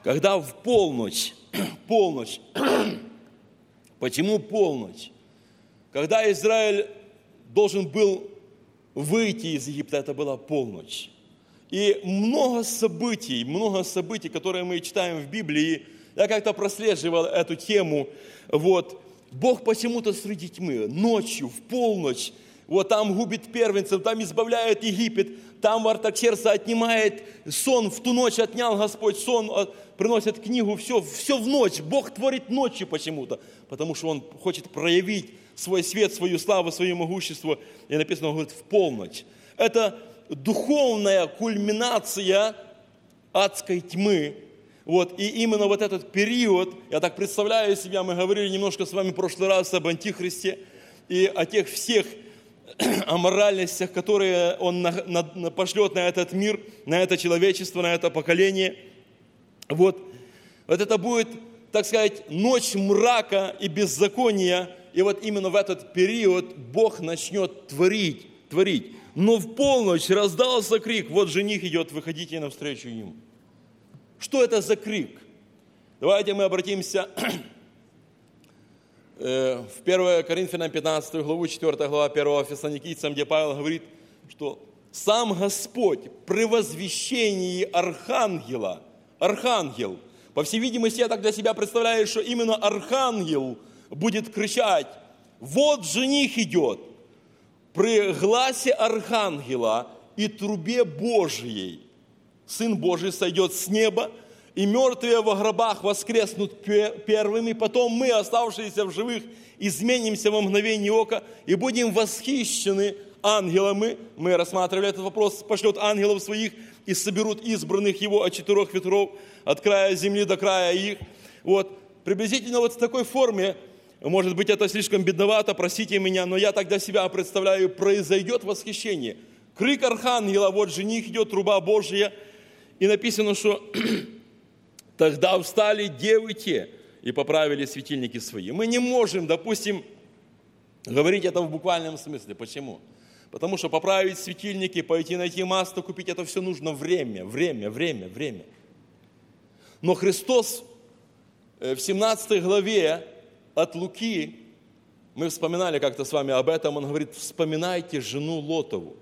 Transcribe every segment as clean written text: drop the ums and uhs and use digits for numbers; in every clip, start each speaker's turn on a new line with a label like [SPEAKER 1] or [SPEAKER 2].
[SPEAKER 1] Когда в полночь, почему полночь? Когда Израиль должен был выйти из Египта, это была полночь. И много событий, которые мы читаем в Библии, я как-то прослеживал эту тему. Бог почему-то среди тьмы, ночью, в полночь, там губит первенцев, там избавляет Египет, там Артаксеркса отнимает сон, в ту ночь отнял Господь сон, приносит книгу, все в ночь. Бог творит ночью почему-то, потому что Он хочет проявить свой свет, свою славу, свое могущество. И написано, Он говорит, в полночь. Это духовная кульминация адской тьмы. И именно этот период, я так представляю себя, мы говорили немножко с вами в прошлый раз об Антихристе и о тех всех аморальностях, которые он пошлет на этот мир, на это человечество, на это поколение. Это будет, так сказать, ночь мрака и беззакония, и именно в этот период Бог начнет творить. Но в полночь раздался крик, жених идет, выходите навстречу ему. Что это за крик? Давайте мы обратимся в 1 Коринфянам 15 главу, 4 глава 1 Фессалоникийцам, где Павел говорит, что сам Господь при возвещении архангел, по всей видимости, я так для себя представляю, что именно архангел будет кричать, жених идет, при гласе архангела и трубе Божьей Сын Божий сойдет с неба, и мертвые во гробах воскреснут первыми, потом мы, оставшиеся в живых, изменимся во мгновение ока и будем восхищены ангелами. Мы рассматривали этот вопрос, пошлет ангелов своих и соберут избранных его от 4 ветров, от края земли до края их. Приблизительно в такой форме, может быть, это слишком бедновато, простите меня, но я тогда себя представляю, произойдет восхищение. Крик архангела, жених идет, труба Божья. И написано, что тогда встали девы те и поправили светильники свои. Мы не можем, допустим, говорить это в буквальном смысле. Почему? Потому что поправить светильники, пойти найти масло, купить, это все нужно время. Но Христос в 17 главе от Луки, мы вспоминали как-то с вами об этом, Он говорит, вспоминайте жену Лотову.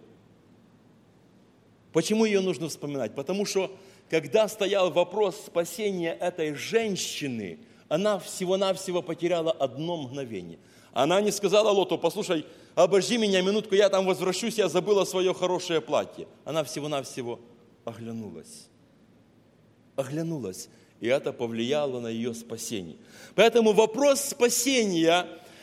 [SPEAKER 1] Почему ее нужно вспоминать? Потому что, когда стоял вопрос спасения этой женщины, она всего-навсего потеряла одно мгновение. Она не сказала Лоту, послушай, обожди меня минутку, я там возвращусь, я забыла свое хорошее платье. Она всего-навсего оглянулась. И это повлияло на ее спасение. Поэтому вопрос спасения,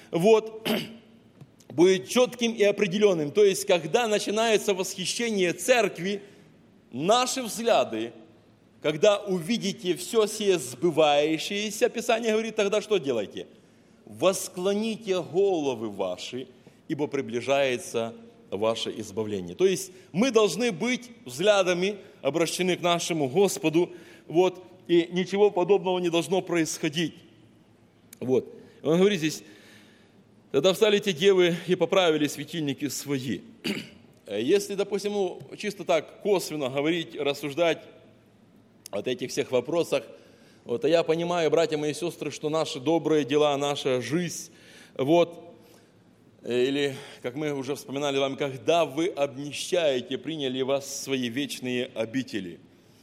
[SPEAKER 1] будет четким и определенным. То есть, когда начинается восхищение церкви, наши взгляды, когда увидите все сие сбывающееся, Писание говорит, тогда что делайте? Восклоните головы ваши, ибо приближается ваше избавление. То есть, мы должны быть взглядами обращены к нашему Господу, и ничего подобного не должно происходить. Он говорит здесь, тогда встали те девы и поправили светильники свои. Если, допустим, чисто так косвенно говорить, рассуждать о этих всех вопросах, то я понимаю, братья мои и сестры, что наши добрые дела, наша жизнь, или, как мы уже вспоминали вам, когда вы обнищаете, приняли вас в свои вечные обители.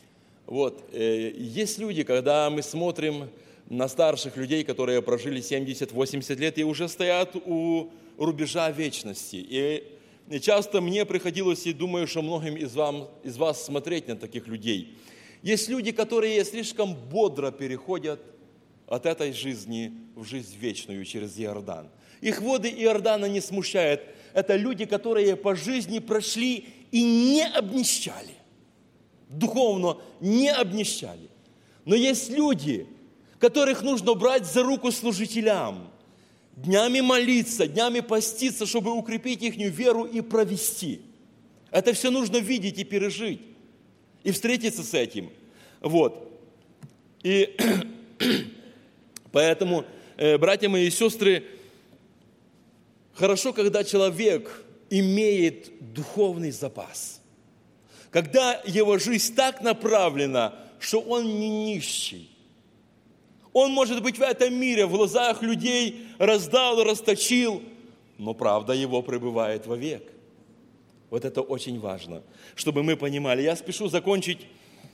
[SPEAKER 1] Есть люди, когда мы смотрим на старших людей, которые прожили 70-80 лет и уже стоят у рубежа вечности. И часто мне приходилось, и думаю, что многим из вас смотреть на таких людей. Есть люди, которые слишком бодро переходят от этой жизни в жизнь вечную через Иордан. Их воды Иордана не смущают. Это люди, которые по жизни прошли и не обнищали. Духовно не обнищали. Но есть люди, которых нужно брать за руку служителям, днями молиться, днями поститься, чтобы укрепить их веру и провести. Это все нужно видеть и пережить, и встретиться с этим. И поэтому, братья мои и сестры, хорошо, когда человек имеет духовный запас. Когда его жизнь так направлена, что Он не нищий. Он, может быть, в этом мире, в глазах людей раздал и расточил, но правда Его пребывает вовек. Вот это очень важно, чтобы мы понимали. Я спешу закончить